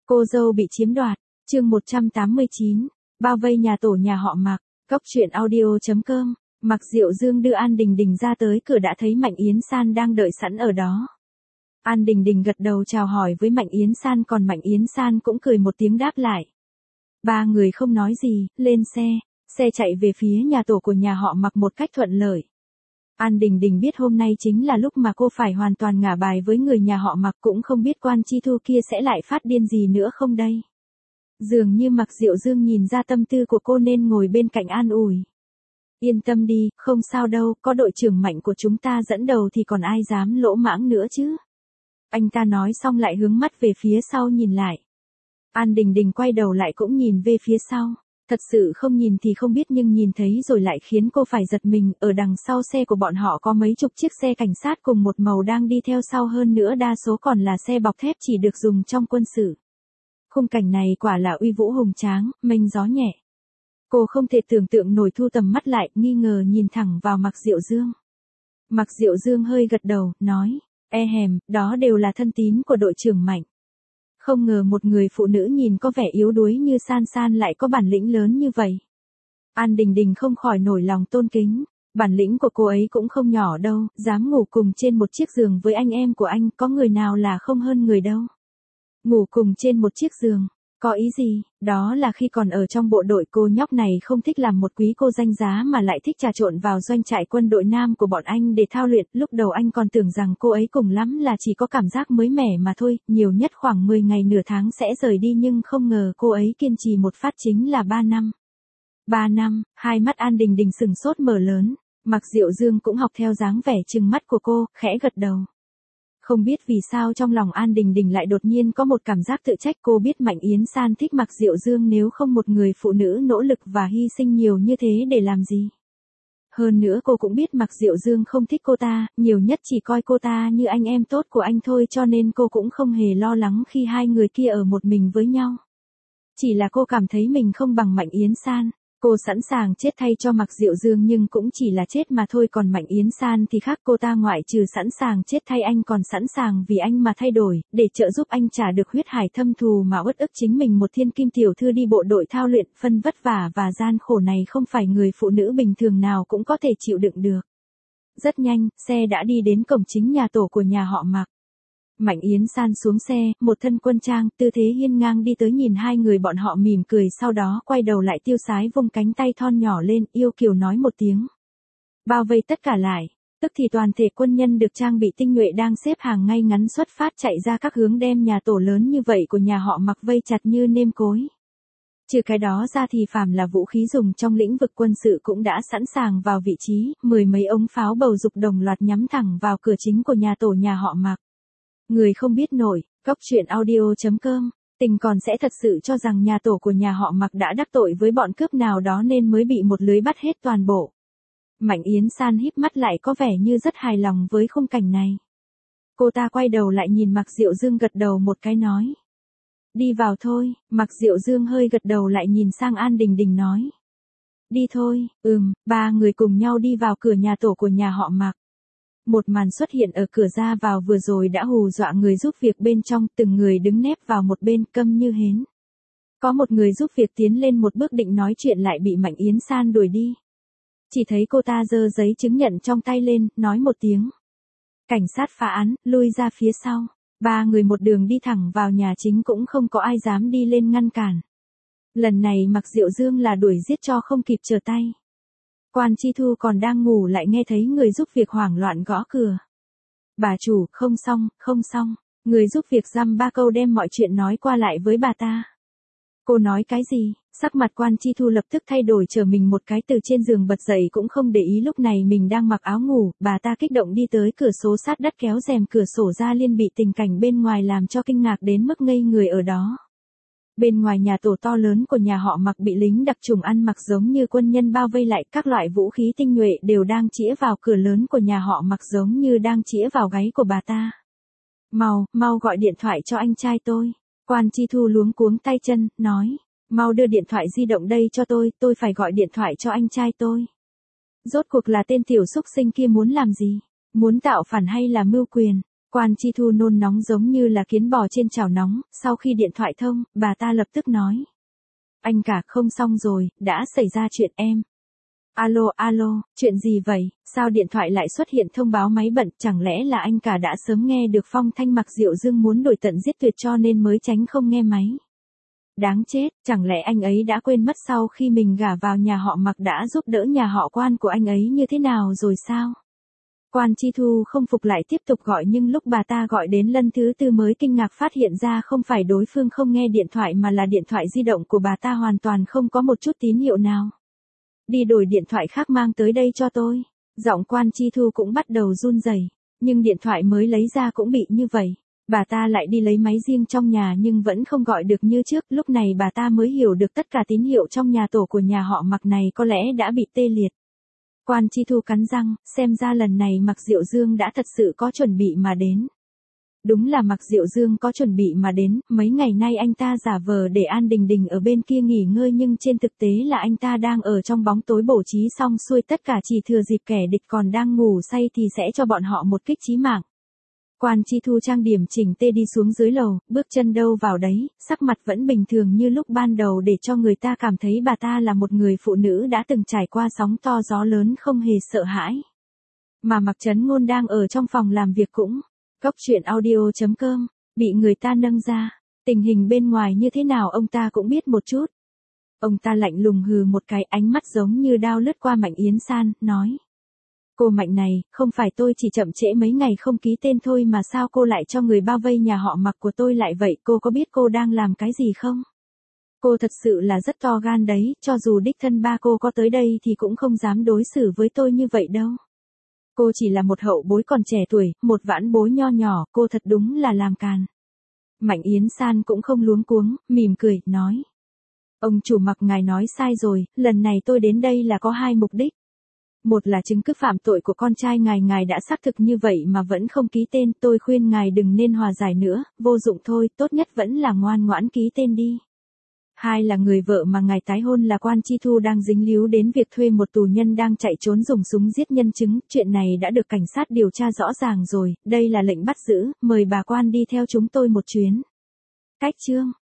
Cô dâu bị chiếm đoạt, chương 189, bao vây nhà tổ nhà họ Mạc, Cóc truyện audio.com, Mạc Diệu Dương đưa An Đình Đình ra tới cửa đã thấy Mạnh Yến San đang đợi sẵn ở đó. An Đình Đình gật đầu chào hỏi với Mạnh Yến San còn Mạnh Yến San cũng cười một tiếng đáp lại. Ba người không nói gì, lên xe chạy về phía nhà tổ của nhà họ Mạc một cách thuận lợi. An Đình Đình biết hôm nay chính là lúc mà cô phải hoàn toàn ngả bài với người nhà họ Mạc, cũng không biết Quan Chi Thu kia sẽ lại phát điên gì nữa không đây. Dường như Mạc Diệu Dương nhìn ra tâm tư của cô nên ngồi bên cạnh an ủi. Yên tâm đi, không sao đâu, có đội trưởng Mạnh của chúng ta dẫn đầu thì còn ai dám lỗ mãng nữa chứ. Anh ta nói xong lại hướng mắt về phía sau nhìn lại. An Đình Đình quay đầu lại cũng nhìn về phía sau. Thật sự không nhìn thì không biết nhưng nhìn thấy rồi lại khiến cô phải giật mình, ở đằng sau xe của bọn họ có mấy chục chiếc xe cảnh sát cùng một màu đang đi theo sau, hơn nữa đa số còn là xe bọc thép chỉ được dùng trong quân sự. Khung cảnh này quả là uy vũ hùng tráng, mênh gió nhẹ. Cô không thể tưởng tượng nổi, thu tầm mắt lại, nghi ngờ nhìn thẳng vào Mạc Diệu Dương. Mạc Diệu Dương hơi gật đầu, nói, đó đều là thân tín của đội trưởng Mạnh. Không ngờ một người phụ nữ nhìn có vẻ yếu đuối như San San lại có bản lĩnh lớn như vậy. An Đình Đình không khỏi nổi lòng tôn kính, bản lĩnh của cô ấy cũng không nhỏ đâu, dám ngủ cùng trên một chiếc giường với anh em của anh, có người nào là không hơn người đâu. Ngủ cùng trên một chiếc giường, có ý gì? Đó là khi còn ở trong bộ đội, cô nhóc này không thích làm một quý cô danh giá mà lại thích trà trộn vào doanh trại quân đội nam của bọn anh để thao luyện. Lúc đầu anh còn tưởng rằng cô ấy cùng lắm là chỉ có cảm giác mới mẻ mà thôi, nhiều nhất khoảng 10 ngày nửa tháng sẽ rời đi, nhưng không ngờ cô ấy kiên trì một phát chính là 3 năm. 3 năm, hai mắt An Đình Đình sừng sốt mở lớn, Mạc Diệu Dương cũng học theo dáng vẻ trừng mắt của cô, khẽ gật đầu. Không biết vì sao trong lòng An Đình Đình lại đột nhiên có một cảm giác tự trách, cô biết Mạnh Yến San thích Mạc Diệu Dương, nếu không một người phụ nữ nỗ lực và hy sinh nhiều như thế để làm gì. Hơn nữa cô cũng biết Mạc Diệu Dương không thích cô ta, nhiều nhất chỉ coi cô ta như anh em tốt của anh thôi, cho nên cô cũng không hề lo lắng khi hai người kia ở một mình với nhau. Chỉ là cô cảm thấy mình không bằng Mạnh Yến San. Cô sẵn sàng chết thay cho Mạc Diệu Dương nhưng cũng chỉ là chết mà thôi, còn Mạnh Yến San thì khác, cô ta ngoại trừ sẵn sàng chết thay anh còn sẵn sàng vì anh mà thay đổi, để trợ giúp anh trả được huyết hải thâm thù mà uất ức chính mình. Một thiên kim tiểu thư đi bộ đội thao luyện, phân vất vả và gian khổ này không phải người phụ nữ bình thường nào cũng có thể chịu đựng được. Rất nhanh, xe đã đi đến cổng chính nhà tổ của nhà họ Mạc. Mạnh Yến San xuống xe, một thân quân trang, tư thế hiên ngang đi tới, nhìn hai người bọn họ mỉm cười, sau đó quay đầu lại tiêu sái vung cánh tay thon nhỏ lên, yêu kiều nói một tiếng. Bao vây tất cả lại, tức thì toàn thể quân nhân được trang bị tinh nhuệ đang xếp hàng ngay ngắn xuất phát chạy ra các hướng, đem nhà tổ lớn như vậy của nhà họ Mạc vây chặt như nêm cối. Trừ cái đó ra thì phàm là vũ khí dùng trong lĩnh vực quân sự cũng đã sẵn sàng vào vị trí, 10 mấy ống pháo bầu dục đồng loạt nhắm thẳng vào cửa chính của nhà tổ nhà họ Mạc. Người không biết nổi, Cóc truyện audio.com, tình còn sẽ thật sự cho rằng nhà tổ của nhà họ Mạc đã đắc tội với bọn cướp nào đó nên mới bị một lưới bắt hết toàn bộ. Mạnh Yến San híp mắt lại có vẻ như rất hài lòng với khung cảnh này. Cô ta quay đầu lại nhìn Mạc Diệu Dương gật đầu một cái nói. Đi vào thôi. Mạc Diệu Dương hơi gật đầu lại nhìn sang An Đình Đình nói. Đi thôi. Ba người cùng nhau đi vào cửa nhà tổ của nhà họ Mạc. Một màn xuất hiện ở cửa ra vào vừa rồi đã hù dọa người giúp việc bên trong, từng người đứng nép vào một bên câm như hến. Có một người giúp việc tiến lên một bước định nói chuyện lại bị Mạnh Yến San đuổi đi. Chỉ thấy cô ta giơ giấy chứng nhận trong tay lên, nói một tiếng. Cảnh sát phá án, lui ra phía sau. Ba người một đường đi thẳng vào nhà chính, cũng không có ai dám đi lên ngăn cản. Lần này Mạc Diệu Dương là đuổi giết cho không kịp trở tay. Quan Chi Thu còn đang ngủ lại nghe thấy người giúp việc hoảng loạn gõ cửa. Bà chủ, không xong. Người giúp việc dăm ba câu đem mọi chuyện nói qua lại với bà ta. Cô nói cái gì? Sắc mặt Quan Chi Thu lập tức thay đổi, trở mình một cái từ trên giường bật dậy, cũng không để ý lúc này mình đang mặc áo ngủ. Bà ta kích động đi tới cửa sổ sát đất kéo rèm cửa sổ ra, liên bị tình cảnh bên ngoài làm cho kinh ngạc đến mức ngây người ở đó. Bên ngoài nhà tổ to lớn của nhà họ Mạc bị lính đặc chủng ăn mặc giống như quân nhân bao vây lại, các loại vũ khí tinh nhuệ đều đang chĩa vào cửa lớn của nhà họ Mạc giống như đang chĩa vào gáy của bà ta. Mau gọi điện thoại cho anh trai tôi. Quan Chi Thu luống cuống tay chân, nói, mau đưa điện thoại di động đây cho tôi phải gọi điện thoại cho anh trai tôi. Rốt cuộc là tên tiểu xúc sinh kia muốn làm gì? Muốn tạo phản hay là mưu quyền? Quan Chi Thu nôn nóng giống như là kiến bò trên chảo nóng, sau khi điện thoại thông, bà ta lập tức nói. Anh cả không xong rồi, đã xảy ra chuyện em. Alo, chuyện gì vậy, sao điện thoại lại xuất hiện thông báo máy bận, chẳng lẽ là anh cả đã sớm nghe được phong thanh Mạc Diệu Dương muốn đuổi tận giết tuyệt cho nên mới tránh không nghe máy. Đáng chết, chẳng lẽ anh ấy đã quên mất sau khi mình gả vào nhà họ Mạc đã giúp đỡ nhà họ Quan của anh ấy như thế nào rồi sao? Quan Chi Thu không phục lại tiếp tục gọi nhưng lúc bà ta gọi đến lần thứ tư mới kinh ngạc phát hiện ra không phải đối phương không nghe điện thoại mà là điện thoại di động của bà ta hoàn toàn không có một chút tín hiệu nào. Đi đổi điện thoại khác mang tới đây cho tôi. Giọng Quan Chi Thu cũng bắt đầu run rẩy, nhưng điện thoại mới lấy ra cũng bị như vậy. Bà ta lại đi lấy máy riêng trong nhà nhưng vẫn không gọi được như trước, lúc này bà ta mới hiểu được tất cả tín hiệu trong nhà tổ của nhà họ Mạc này có lẽ đã bị tê liệt. Quan Chi Thu cắn răng, xem ra lần này Mạc Diệu Dương đã thật sự có chuẩn bị mà đến. Đúng là Mạc Diệu Dương có chuẩn bị mà đến, mấy ngày nay anh ta giả vờ để An Đình Đình ở bên kia nghỉ ngơi nhưng trên thực tế là anh ta đang ở trong bóng tối bổ trí xong xuôi tất cả chỉ thừa dịp kẻ địch còn đang ngủ say thì sẽ cho bọn họ một kích chí mạng. Quan Chi Thu trang điểm chỉnh tê đi xuống dưới lầu, bước chân đâu vào đấy, sắc mặt vẫn bình thường như lúc ban đầu để cho người ta cảm thấy bà ta là một người phụ nữ đã từng trải qua sóng to gió lớn không hề sợ hãi. Mà Mạc Trấn Ngôn đang ở trong phòng làm việc cũng. Cốc truyện audio.com, bị người ta nâng ra, tình hình bên ngoài như thế nào ông ta cũng biết một chút. Ông ta lạnh lùng hừ một cái, ánh mắt giống như đao lướt qua Mạnh Yến San, nói. Cô Mạnh này, không phải tôi chỉ chậm trễ mấy ngày không ký tên thôi mà sao cô lại cho người bao vây nhà họ Mạc của tôi lại vậy, cô có biết cô đang làm cái gì không? Cô thật sự là rất to gan đấy, cho dù đích thân ba cô có tới đây thì cũng không dám đối xử với tôi như vậy đâu. Cô chỉ là một hậu bối còn trẻ tuổi, một vãn bối nho nhỏ, cô thật đúng là làm càn. Mạnh Yến San cũng không luống cuống, mỉm cười, nói. Ông chủ Mạc ngài nói sai rồi, lần này tôi đến đây là có hai mục đích. Một là chứng cứ phạm tội của con trai ngài đã xác thực như vậy mà vẫn không ký tên, tôi khuyên ngài đừng nên hòa giải nữa, vô dụng thôi, tốt nhất vẫn là ngoan ngoãn ký tên đi. Hai là người vợ mà ngài tái hôn là Quan Chi Thu đang dính líu đến việc thuê một tù nhân đang chạy trốn dùng súng giết nhân chứng, chuyện này đã được cảnh sát điều tra rõ ràng rồi, đây là lệnh bắt giữ, mời bà Quan đi theo chúng tôi một chuyến. Cách chương